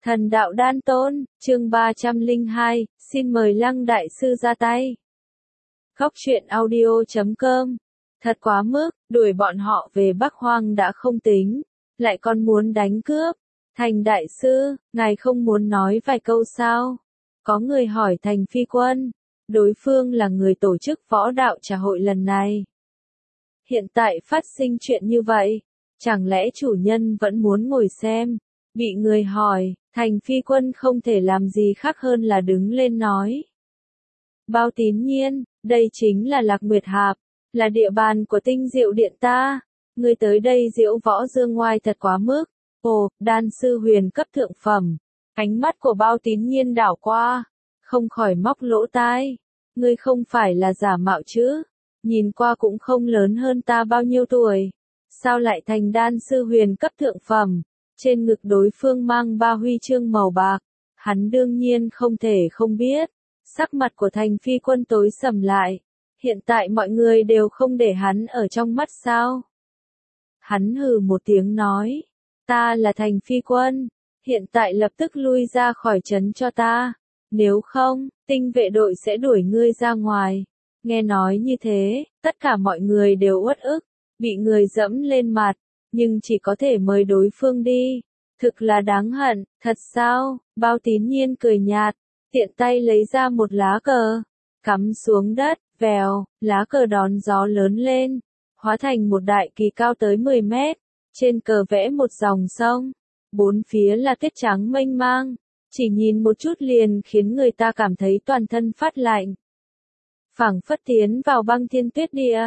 Thần đạo đan tôn, chương 302, xin mời Lăng Đại Sư ra tay. Góc truyện audio.com. Thật quá mức, đuổi bọn họ về Bắc Hoang đã không tính, lại còn muốn đánh cướp. Thành Đại Sư, ngài không muốn nói vài câu sao? Có người hỏi Thành Phi Quân, đối phương là người tổ chức võ đạo trà hội lần này. Hiện tại phát sinh chuyện như vậy, chẳng lẽ chủ nhân vẫn muốn ngồi xem? Bị người hỏi, Thành Phi Quân không thể làm gì khác hơn là đứng lên nói. Bao Tín Nhiên, đây chính là Lạc Nguyệt Hạp, là địa bàn của Tinh Diệu Điện ta. Ngươi tới đây diễu võ dương ngoai thật quá mức. Ồ, đan sư huyền cấp thượng phẩm. Ánh mắt của Bao Tín Nhiên đảo qua, không khỏi móc lỗ tai. Ngươi không phải là giả mạo chứ? Nhìn qua cũng không lớn hơn ta bao nhiêu tuổi. Sao lại thành đan sư huyền cấp thượng phẩm? Trên ngực đối phương mang 3 huy chương màu bạc. Hắn đương nhiên không thể không biết. Sắc mặt của Thành Phi Quân tối sầm lại. Hiện tại mọi người đều không để hắn ở trong mắt sao? Hắn hừ một tiếng nói. Ta là Thành Phi Quân. Hiện tại lập tức lui ra khỏi trấn cho ta. Nếu không, tinh vệ đội sẽ đuổi ngươi ra ngoài. Nghe nói như thế, tất cả mọi người đều uất ức. Bị người dẫm lên mặt. Nhưng chỉ có thể mời đối phương đi. Thực là đáng hận, thật sao? Bao Tín Nhiên cười nhạt, tiện tay lấy ra một lá cờ, cắm xuống đất, vèo, lá cờ đón gió lớn lên, hóa thành một đại kỳ cao tới 10 mét, trên cờ vẽ một dòng sông, bốn phía là tuyết trắng mênh mang, chỉ nhìn một chút liền khiến người ta cảm thấy toàn thân phát lạnh. Phảng phất tiến vào băng thiên tuyết địa,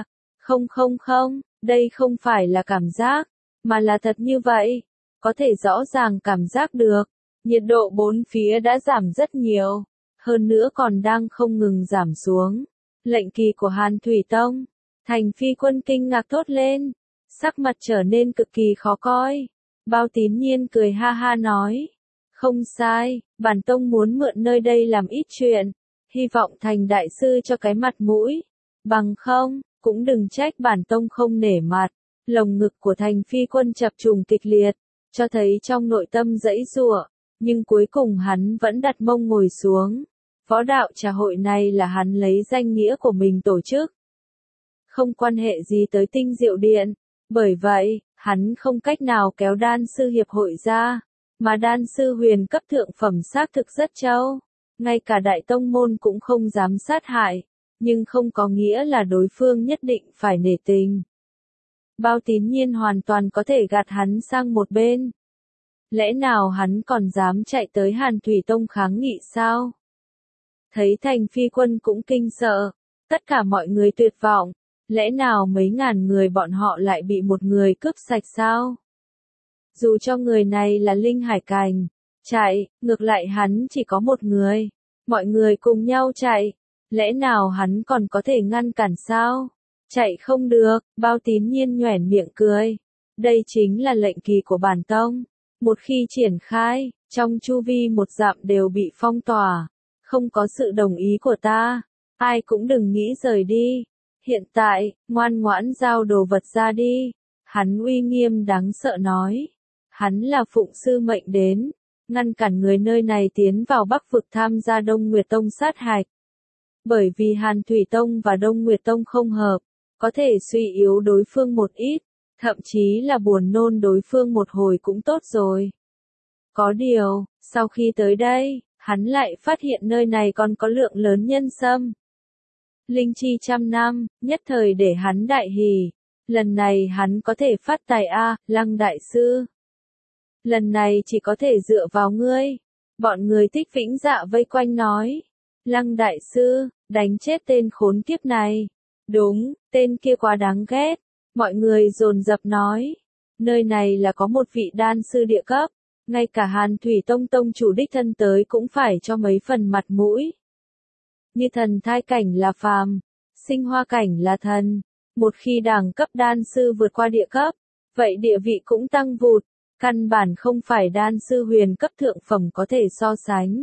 không, đây không phải là cảm giác, mà là thật như vậy, có thể rõ ràng cảm giác được, nhiệt độ bốn phía đã giảm rất nhiều, hơn nữa còn đang không ngừng giảm xuống. Lệnh kỳ của Hàn Thủy Tông, Thành Phi Quân kinh ngạc thốt lên, sắc mặt trở nên cực kỳ khó coi. Bao Tín Nhiên cười ha ha nói, không sai, bản tông muốn mượn nơi đây làm ít chuyện, hy vọng Thành Đại Sư cho cái mặt mũi, bằng không, cũng đừng trách bản tông không nể mặt. Lồng ngực của Thành Phi Quân chập trùng kịch liệt, cho thấy trong nội tâm giãy giụa, nhưng cuối cùng hắn vẫn đặt mông ngồi xuống. Võ đạo trà hội này là hắn lấy danh nghĩa của mình tổ chức, không quan hệ gì tới Tinh Diệu Điện, bởi vậy, hắn không cách nào kéo đan sư hiệp hội ra, mà đan sư huyền cấp thượng phẩm xác thực rất trâu, ngay cả đại tông môn cũng không dám sát hại, nhưng không có nghĩa là đối phương nhất định phải nể tình. Bao Tín Nhiên hoàn toàn có thể gạt hắn sang một bên. Lẽ nào hắn còn dám chạy tới Hàn Thủy Tông kháng nghị sao? Thấy Thành Phi Quân cũng kinh sợ, tất cả mọi người tuyệt vọng, lẽ nào mấy ngàn người bọn họ lại bị một người cướp sạch sao? Dù cho người này là Linh Hải Cảnh, chạy, ngược lại hắn chỉ có một người, mọi người cùng nhau chạy, lẽ nào hắn còn có thể ngăn cản sao? Chạy không được, Bao Tín Nhiên nhoẻn miệng cười. Đây chính là lệnh kỳ của bản tông. Một khi triển khai, trong chu vi một dặm đều bị phong tỏa. Không có sự đồng ý của ta, ai cũng đừng nghĩ rời đi. Hiện tại, ngoan ngoãn giao đồ vật ra đi. Hắn uy nghiêm đáng sợ nói. Hắn là phụng sư mệnh đến, ngăn cản người nơi này tiến vào Bắc vực tham gia Đông Nguyệt Tông sát hạch. Bởi vì Hàn Thủy Tông và Đông Nguyệt Tông không hợp, có thể suy yếu đối phương một ít, thậm chí là buồn nôn đối phương một hồi cũng tốt rồi. Có điều, sau khi tới đây, hắn lại phát hiện nơi này còn có lượng lớn nhân sâm. Linh chi trăm năm, nhất thời để hắn đại hỉ. Lần này hắn có thể phát tài a, Lăng Đại Sư. Lần này chỉ có thể dựa vào ngươi. Bọn người Thích Vĩnh Dạ vây quanh nói. Lăng Đại Sư, đánh chết tên khốn kiếp này. Đúng, tên kia quá đáng ghét. Mọi người dồn dập nói. Nơi này là có một vị đan sư địa cấp. Ngay cả Hàn Thủy Tông tông chủ đích thân tới cũng phải cho mấy phần mặt mũi. Như thần thai cảnh là phàm, sinh hoa cảnh là thần. Một khi đẳng cấp đan sư vượt qua địa cấp, vậy địa vị cũng tăng vụt. Căn bản không phải đan sư huyền cấp thượng phẩm có thể so sánh.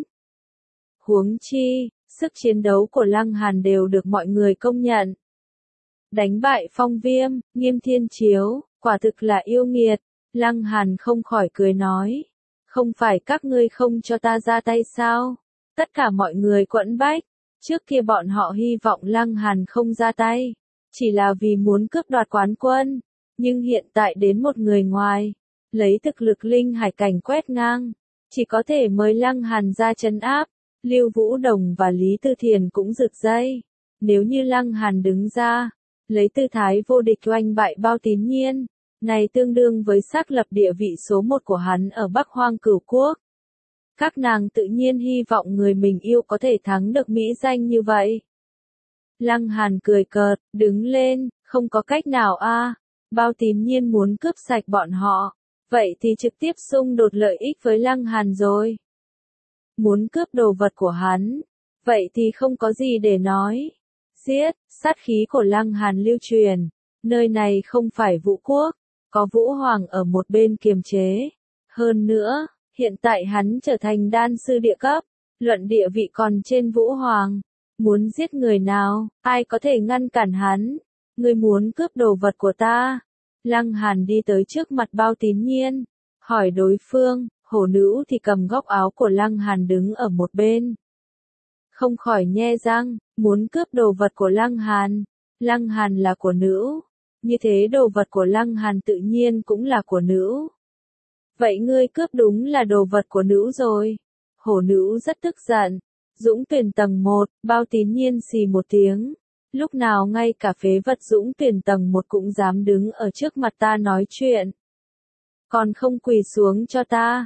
Huống chi, sức chiến đấu của Lăng Hàn đều được mọi người công nhận. Đánh bại Phong Viêm, Nghiêm Thiên Chiếu, quả thực là yêu nghiệt. Lăng Hàn không khỏi cười nói. Không phải các ngươi không cho ta ra tay sao? Tất cả mọi người quẫn bách. Trước kia bọn họ hy vọng Lăng Hàn không ra tay, chỉ là vì muốn cướp đoạt quán quân. Nhưng hiện tại đến một người ngoài, lấy thực lực linh hải cảnh quét ngang, chỉ có thể mời Lăng Hàn ra trấn áp. Lưu Vũ Đồng và Lý Tư Thiền cũng rực dây. Nếu như Lăng Hàn đứng ra, lấy tư thái vô địch oanh bại Bao Tín Nhiên, này tương đương với xác lập địa vị số 1 của hắn ở Bắc Hoang Cửu Quốc. Các nàng tự nhiên hy vọng người mình yêu có thể thắng được mỹ danh như vậy. Lăng Hàn cười cợt, đứng lên, không có cách nào a. Bao Tín Nhiên muốn cướp sạch bọn họ, vậy thì trực tiếp xung đột lợi ích với Lăng Hàn rồi. Muốn cướp đồ vật của hắn, vậy thì không có gì để nói. Giết, sát khí của Lăng Hàn lưu truyền, nơi này không phải Vũ Quốc, có Vũ Hoàng ở một bên kiềm chế. Hơn nữa, hiện tại hắn trở thành đan sư địa cấp, luận địa vị còn trên Vũ Hoàng. Muốn giết người nào, ai có thể ngăn cản hắn? Ngươi muốn cướp đồ vật của ta? Lăng Hàn đi tới trước mặt Bao Tín Nhiên, hỏi đối phương, hổ nữ thì cầm góc áo của Lăng Hàn đứng ở một bên. Không khỏi nhe răng, muốn cướp đồ vật của Lăng Hàn. Lăng Hàn là của nữ, như thế đồ vật của Lăng Hàn tự nhiên cũng là của nữ. Vậy ngươi cướp đúng là đồ vật của nữ rồi. Hổ nữ rất tức giận. Dũng Tuyển tầng 1, Bao Tín Nhiên xì một tiếng. Lúc nào ngay cả phế vật Dũng Tuyển tầng 1 cũng dám đứng ở trước mặt ta nói chuyện. Còn không quỳ xuống cho ta.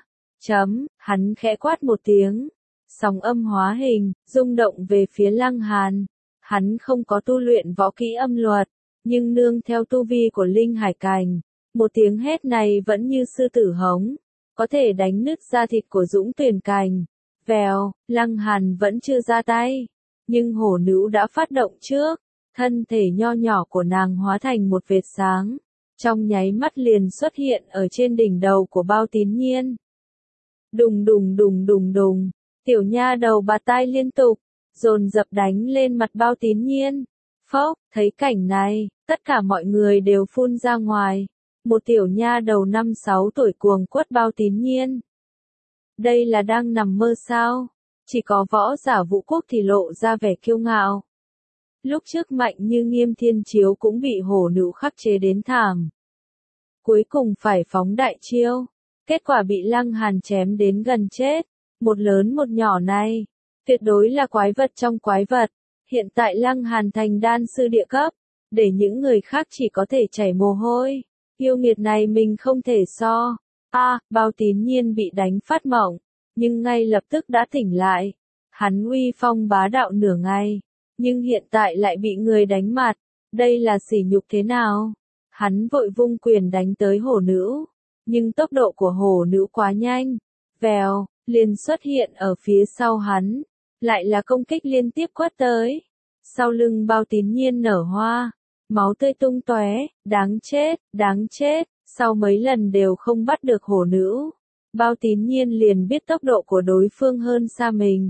Hắn khẽ quát một tiếng. Sóng âm hóa hình, rung động về phía Lăng Hàn. Hắn không có tu luyện võ kỹ âm luật, nhưng nương theo tu vi của linh hải cảnh, một tiếng hét này vẫn như sư tử hống, có thể đánh nứt da thịt của Dũng Tuyển cảnh. Vèo, Lăng Hàn vẫn chưa ra tay, nhưng hổ nữ đã phát động trước, thân thể nho nhỏ của nàng hóa thành một vệt sáng, trong nháy mắt liền xuất hiện ở trên đỉnh đầu của Bao Tín Nhiên. Đùng đùng đùng đùng đùng, tiểu nha đầu bạt tai liên tục, dồn dập đánh lên mặt Bao Tín Nhiên. Phốc, thấy cảnh này, tất cả mọi người đều phun ra ngoài. Một tiểu nha đầu 5-6 tuổi cuồng quất Bao Tín Nhiên. Đây là đang nằm mơ sao? Chỉ có võ giả Vũ Quốc thì lộ ra vẻ kiêu ngạo. Lúc trước Mạnh Như Nghiêm Thiên Chiếu cũng bị hổ nữ khắc chế đến thảm. Cuối cùng phải phóng đại chiêu. Kết quả bị Lăng Hàn chém đến gần chết. Một lớn một nhỏ này, tuyệt đối là quái vật trong quái vật. Hiện tại Lăng Hàn thành đan sư địa cấp, để những người khác chỉ có thể chảy mồ hôi. Yêu nghiệt này mình không thể so. Bao Tín Nhiên bị đánh phát mộng, nhưng ngay lập tức đã tỉnh lại. Hắn uy phong bá đạo nửa ngày, nhưng hiện tại lại bị người đánh mặt. Đây là sỉ nhục thế nào? Hắn vội vung quyền đánh tới hổ nữ, nhưng tốc độ của hổ nữ quá nhanh. Vèo, liền xuất hiện ở phía sau hắn, lại là công kích liên tiếp quất tới. Sau lưng Bao Tín Nhiên nở hoa, máu tươi tung tóe, đáng chết, đáng chết. Sau mấy lần đều không bắt được hổ nữ, Bao Tín Nhiên liền biết tốc độ của đối phương hơn xa mình.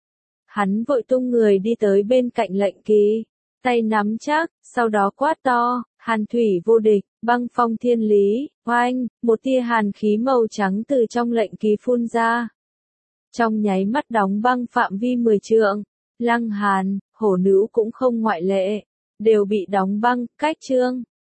Hắn vội tung người đi tới bên cạnh Lệnh Kỳ, tay nắm chắc, sau đó quát to, hàn thủy vô địch, băng phong thiên lý, oanh, một tia hàn khí màu trắng từ trong Lệnh Kỳ phun ra. Trong nháy mắt đóng băng phạm vi 10 trượng, Lăng Hàn, hổ nữ cũng không ngoại lệ, đều bị đóng băng, cách trương.